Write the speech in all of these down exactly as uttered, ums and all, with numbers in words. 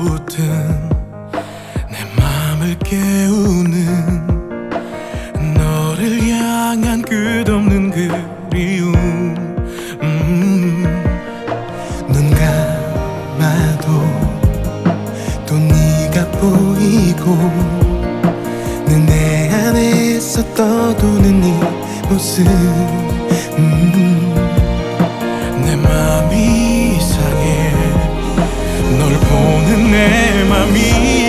붙은 내 맘을 깨우는 너를 향한 끝없는 그리움. 음. 눈 감아도 또 네가 보이고 늘 내 안에서 떠도는 네 모습. 음. 내 맘이 이상해 널 보는 내 맘이.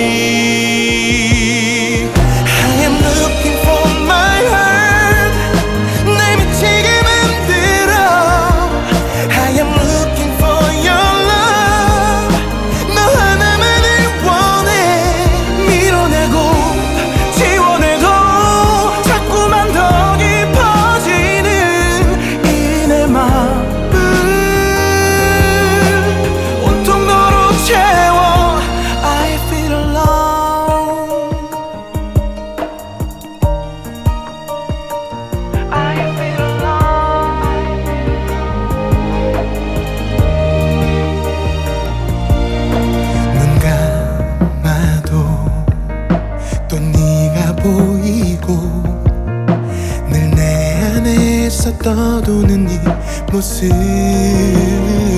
I am looking for my heart 날 미치게 만들어. I am looking for your love 너 하나만을 원해. 밀어내고 지워내도 자꾸만 더 깊어지는 이 내 맘을 온통 너로 채워. I feel alone. I feel alone. 눈 감아도 또 네가 보이고 늘 내 안에서 떠도는 네 모습.